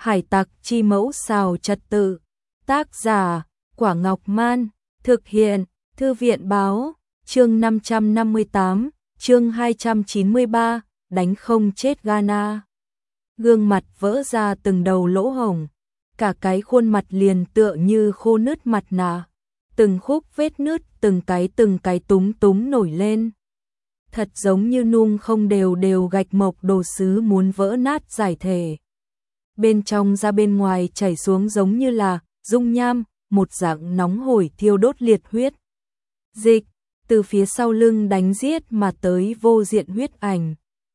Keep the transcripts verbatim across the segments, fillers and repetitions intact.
Hải tặc chi mẫu xào trật tự. Tác giả, Quả Ngọc Man. Thực hiện, Thư viện Báo. Chương năm trăm năm mươi tám, chương hai trăm chín mươi ba, đánh không chết Ghana. Gương mặt vỡ ra từng đầu lỗ hổng, cả cái khuôn mặt liền tựa như khô nứt mặt nạ. Từng khúc vết nứt, từng cái từng cái túm túm nổi lên. Thật giống như nung không đều đều gạch mộc đồ sứ muốn vỡ nát giải thể. Bên trong ra bên ngoài chảy xuống giống như là dung nham, một dạng nóng hổi thiêu đốt liệt huyết. Dịch, từ phía sau lưng đánh giết mà tới vô diện huyết ảnh.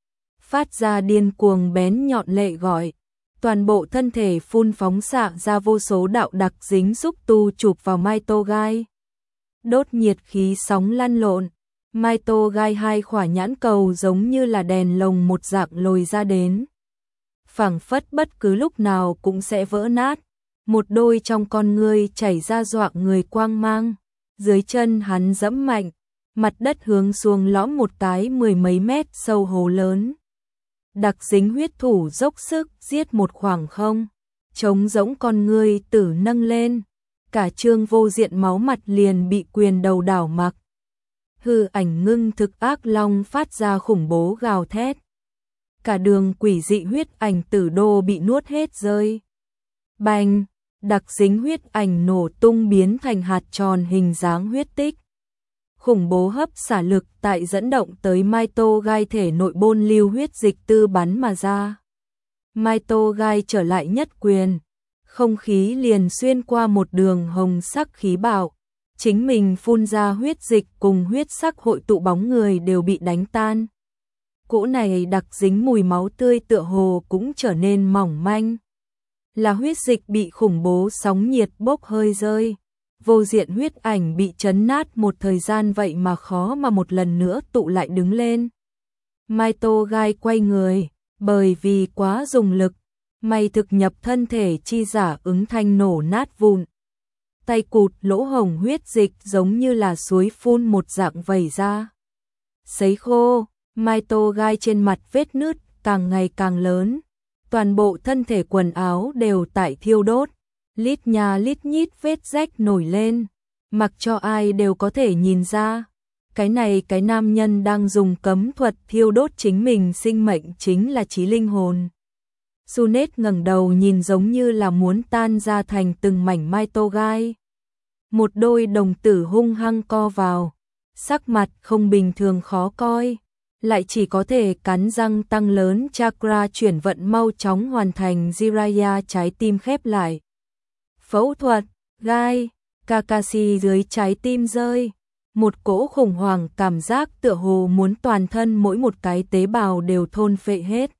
Phát ra điên cuồng bén nhọn lệ gọi. Toàn bộ thân thể phun phóng xạ ra vô số đạo đặc dính xúc tu chụp vào Mai Tô Gai. Đốt nhiệt khí sóng lăn lộn. Mai Tô Gai hai khỏa nhãn cầu giống như là đèn lồng một dạng lồi ra đến. Phảng phất bất cứ lúc nào cũng sẽ vỡ nát. Một đôi trong con ngươi chảy ra dọa người quang mang. Dưới chân hắn dẫm mạnh, mặt đất hướng xuống lõm một cái mười mấy mét sâu hố lớn. Đặc dính huyết thủ dốc sức giết một khoảng không. Trống rỗng con ngươi tử nâng lên. Cả trương vô diện máu mặt liền bị quyền đầu đảo mặc. Hư ảnh ngưng thực ác long phát ra khủng bố gào thét. Cả đường quỷ dị huyết ảnh tử đô bị nuốt hết rơi. Bành, đặc dính huyết ảnh nổ tung biến thành hạt tròn hình dáng huyết tích. Khủng bố hấp xả lực tại dẫn động tới Mai Tô Gai thể nội bôn lưu huyết dịch tư bắn mà ra. Mai Tô Gai trở lại nhất quyền, không khí liền xuyên qua một đường hồng sắc khí bạo. Chính mình phun ra huyết dịch cùng huyết sắc hội tụ bóng người đều bị đánh tan. Cỗ này đặc dính mùi máu tươi tựa hồ cũng trở nên mỏng manh. Là huyết dịch bị khủng bố sóng nhiệt bốc hơi rơi. Vô diện huyết ảnh bị chấn nát một thời gian vậy mà khó mà một lần nữa tụ lại đứng lên. Mai Tô Gai quay người, bởi vì quá dùng lực, may thực nhập thân thể chi giả ứng thanh nổ nát vụn. Tay cụt lỗ hổng huyết dịch giống như là suối phun một dạng vẩy ra. Sấy khô, Mai Tô Gai trên mặt vết nứt càng ngày càng lớn. Toàn bộ thân thể quần áo đều tại thiêu đốt. Lít nhà lít nhít vết rách nổi lên. Mặc cho ai đều có thể nhìn ra. Cái này cái nam nhân đang dùng cấm thuật thiêu đốt chính mình sinh mệnh chính là chí linh hồn. Sunet ngẩng đầu nhìn giống như là muốn tan ra thành từng mảnh Mai Tô Gai. Một đôi đồng tử hung hăng co vào. Sắc mặt không bình thường khó coi. Lại chỉ có thể cắn răng tăng lớn chakra chuyển vận mau chóng hoàn thành Jiraiya trái tim khép lại. Phẫu thuật, gai, Kakashi dưới trái tim rơi. Một cỗ khủng hoảng cảm giác tựa hồ muốn toàn thân mỗi một cái tế bào đều thôn phệ hết.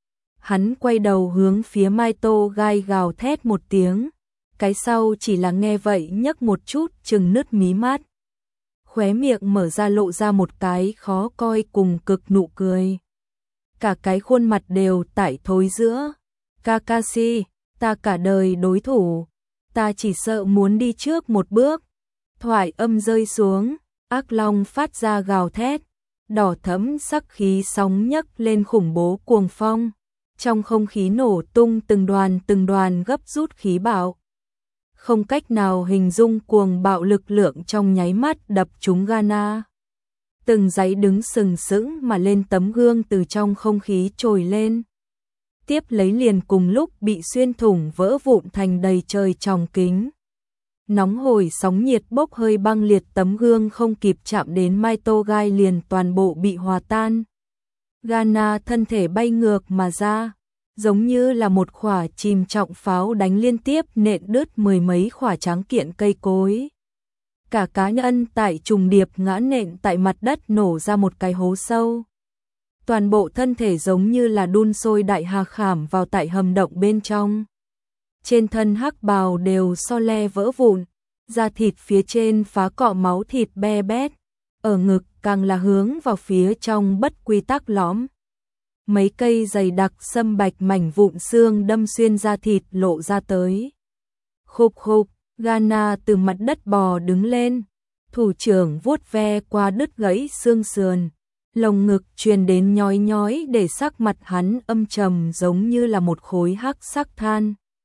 Hắn quay đầu hướng phía Mai Tô Gai gào thét một tiếng. Cái sau chỉ là nghe vậy nhấc một chút chừng nứt mí mắt. Khóe miệng mở ra lộ ra một cái khó coi cùng cực nụ cười. Cả cái khuôn mặt đều tải thối giữa. Kakashi, ta cả đời đối thủ. Ta chỉ sợ muốn đi trước một bước. Thoại âm rơi xuống, ác long phát ra gào thét. Đỏ thẫm sắc khí sóng nhấc lên khủng bố cuồng phong. Trong không khí nổ tung từng đoàn từng đoàn gấp rút khí bạo. Không cách nào hình dung cuồng bạo lực lượng trong nháy mắt đập trúng Ghana. Từng dãy đứng sừng sững mà lên tấm gương từ trong không khí trồi lên. Tiếp lấy liền cùng lúc bị xuyên thủng vỡ vụn thành đầy trời tròng kính. Nóng hổi sóng nhiệt bốc hơi băng liệt tấm gương không kịp chạm đến Mai Tô Gai liền toàn bộ bị hòa tan. Ghana thân thể bay ngược mà ra. Giống như là một khỏa chìm trọng pháo đánh liên tiếp nện đứt mười mấy khỏa tráng kiện cây cối. Cả cá nhân tại trùng điệp ngã nện tại mặt đất nổ ra một cái hố sâu. Toàn bộ thân thể giống như là đun sôi đại hà khảm vào tại hầm động bên trong. Trên thân hắc bào đều so le vỡ vụn, da thịt phía trên phá cọ máu thịt be bét, ở ngực càng là hướng vào phía trong bất quy tắc lõm. Mấy cây dày đặc sâm bạch mảnh vụn xương đâm xuyên da thịt lộ ra tới. Khục khục, Ghana từ mặt đất bò đứng lên, thủ trưởng vuốt ve qua đứt gãy xương sườn, lồng ngực truyền đến nhói nhói để sắc mặt hắn âm trầm giống như là một khối hắc sắc than.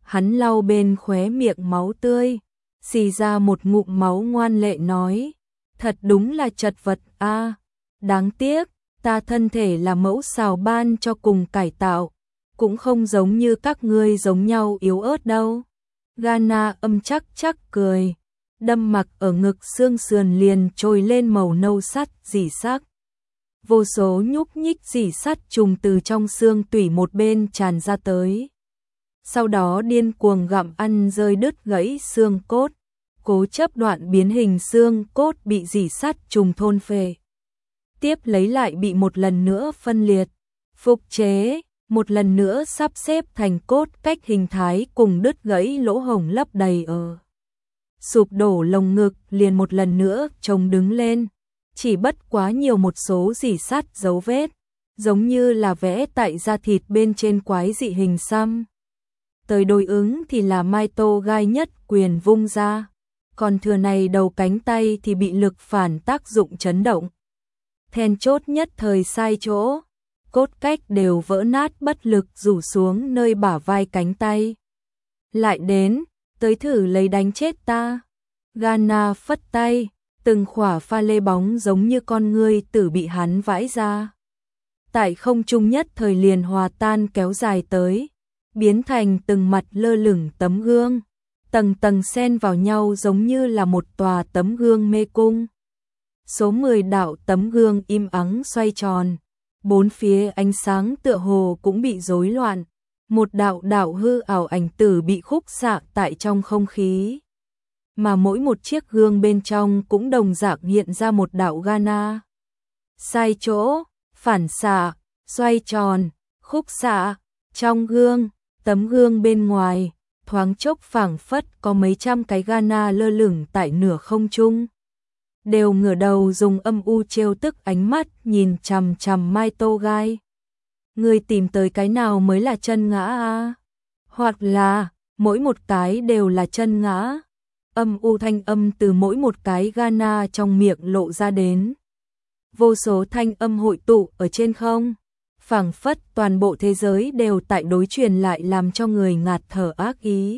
hắn lau bên khóe miệng máu tươi, xì ra một ngụm máu ngoan lệ nói, thật đúng là chật vật a, đáng tiếc, ta thân thể là mẫu xào ban cho cùng cải tạo, cũng không giống như các ngươi giống nhau yếu ớt đâu. Ghana âm chắc chắc cười, đâm mặc ở ngực xương sườn liền trồi lên màu nâu sắt rỉ sắc. Vô số nhúc nhích rỉ sắt trùng từ trong xương tủy một bên tràn ra tới. Sau đó điên cuồng gặm ăn rơi đứt gãy xương cốt, cố chấp đoạn biến hình xương cốt bị rỉ sắt trùng thôn phệ. Tiếp lấy lại bị một lần nữa phân liệt, phục chế, một lần nữa sắp xếp thành cốt cách hình thái cùng đứt gãy lỗ hổng lấp đầy ở. Sụp đổ lồng ngực liền một lần nữa trông đứng lên, chỉ bất quá nhiều một số rỉ sắt dấu vết, giống như là vẽ tại da thịt bên trên quái dị hình xăm. Tới đối ứng thì là Maito gai nhất quyền vung ra, còn thừa này đầu cánh tay thì bị lực phản tác dụng chấn động. Then chốt nhất thời sai chỗ, cốt cách đều vỡ nát bất lực rủ xuống nơi bả vai cánh tay. Lại đến, tới thử lấy đánh chết ta. Ghana phất tay, từng khỏa pha lê bóng giống như con ngươi tử bị hắn vãi ra. Tại không trung nhất thời liền hòa tan kéo dài tới, biến thành từng mặt lơ lửng tấm gương, tầng tầng xen vào nhau giống như là một tòa tấm gương mê cung. Số mười đạo tấm gương im ắng xoay tròn, bốn phía ánh sáng tựa hồ cũng bị rối loạn, một đạo đạo hư ảo ảnh tử bị khúc xạ tại trong không khí. Mà mỗi một chiếc gương bên trong cũng đồng dạng hiện ra một đạo Ghana. Sai chỗ, phản xạ, xoay tròn, khúc xạ, trong gương, tấm gương bên ngoài, thoáng chốc phảng phất có mấy trăm cái Ghana lơ lửng tại nửa không trung. Đều ngửa đầu dùng âm u trêu tức ánh mắt nhìn chằm chằm Maito gai. Người tìm tới cái nào mới là chân ngã a? Hoặc là, mỗi một cái đều là chân ngã. Âm u thanh âm từ mỗi một cái Ghana trong miệng lộ ra đến. Vô số thanh âm hội tụ ở trên không, phảng phất toàn bộ thế giới đều tại đối truyền lại làm cho người ngạt thở ác ý.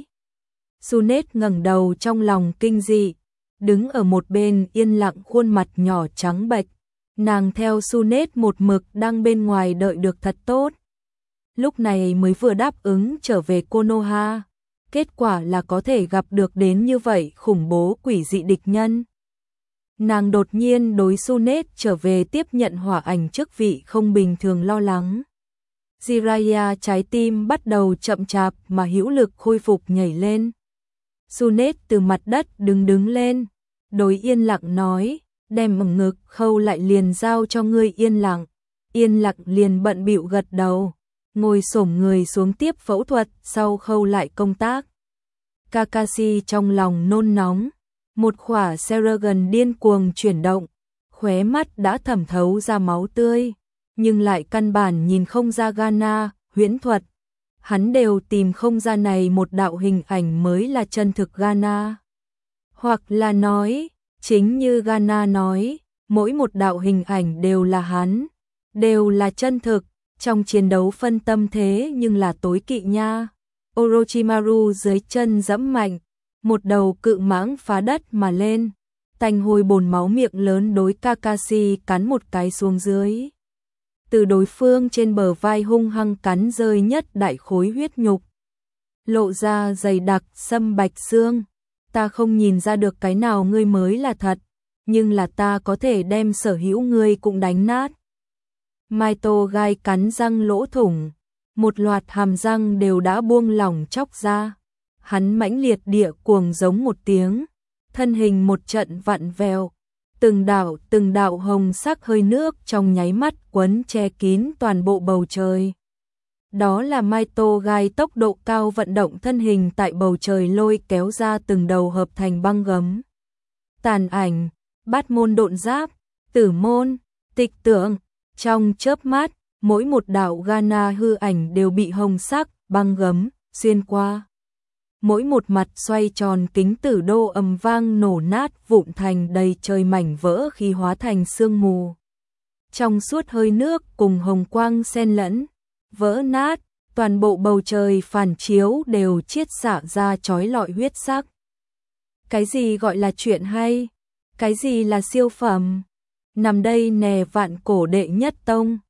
Sunet ngẩng đầu trong lòng kinh dị, đứng ở một bên yên lặng khuôn mặt nhỏ trắng bệch, nàng theo Sunet một mực đang bên ngoài đợi được thật tốt. Lúc này mới vừa đáp ứng trở về Konoha, kết quả là có thể gặp được đến như vậy khủng bố quỷ dị địch nhân. Nàng đột nhiên đối Sunet trở về tiếp nhận hỏa ảnh chức vị không bình thường lo lắng. Jiraiya trái tim bắt đầu chậm chạp mà hữu lực khôi phục nhảy lên. Sunet từ mặt đất đứng đứng lên, đối yên lặng nói, đem ẩm ngực khâu lại liền giao cho ngươi yên lặng. Yên lặng liền bận bịu gật đầu, ngồi xổm người xuống tiếp phẫu thuật sau khâu lại công tác. Kakashi trong lòng nôn nóng, một khỏa Seragon điên cuồng chuyển động, khóe mắt đã thẩm thấu ra máu tươi, nhưng lại căn bản nhìn không ra Ghana, huyễn thuật. Hắn đều tìm không ra này một đạo hình ảnh mới là chân thực Ghana. Hoặc là nói, chính như Ghana nói, mỗi một đạo hình ảnh đều là hắn, đều là chân thực, trong chiến đấu phân tâm thế nhưng là tối kỵ nha. Orochimaru dưới chân dẫm mạnh, một đầu cự mãng phá đất mà lên, tanh hôi bồn máu miệng lớn đối Kakashi cắn một cái xuống dưới. Từ đối phương trên bờ vai hung hăng cắn rơi nhất đại khối huyết nhục, lộ ra dày đặc sâm bạch xương. Ta không nhìn ra được cái nào ngươi mới là thật, nhưng là ta có thể đem sở hữu ngươi cũng đánh nát. Maito gai cắn răng lỗ thủng, một loạt hàm răng đều đã buông lỏng chóc ra. Hắn mãnh liệt địa cuồng giống một tiếng, thân hình một trận vặn vẹo, từng đạo từng đạo hồng sắc hơi nước trong nháy mắt quấn che kín toàn bộ bầu trời. Đó là Maito gai tốc độ cao vận động thân hình tại bầu trời lôi kéo ra từng đầu hợp thành băng gấm. Tàn ảnh, bát môn độn giáp, tử môn, tịch tượng, trong chớp mắt, mỗi một đạo Ghana hư ảnh đều bị hồng sắc băng gấm xuyên qua. Mỗi một mặt xoay tròn kính tử đô ầm vang nổ nát vụn thành đầy trời mảnh vỡ khi hóa thành sương mù. Trong suốt hơi nước cùng hồng quang xen lẫn, vỡ nát, toàn bộ bầu trời phản chiếu đều chiết xạ ra chói lọi huyết sắc. Cái gì gọi là chuyện hay? Cái gì là siêu phẩm? Nằm đây nè vạn cổ đệ nhất tông,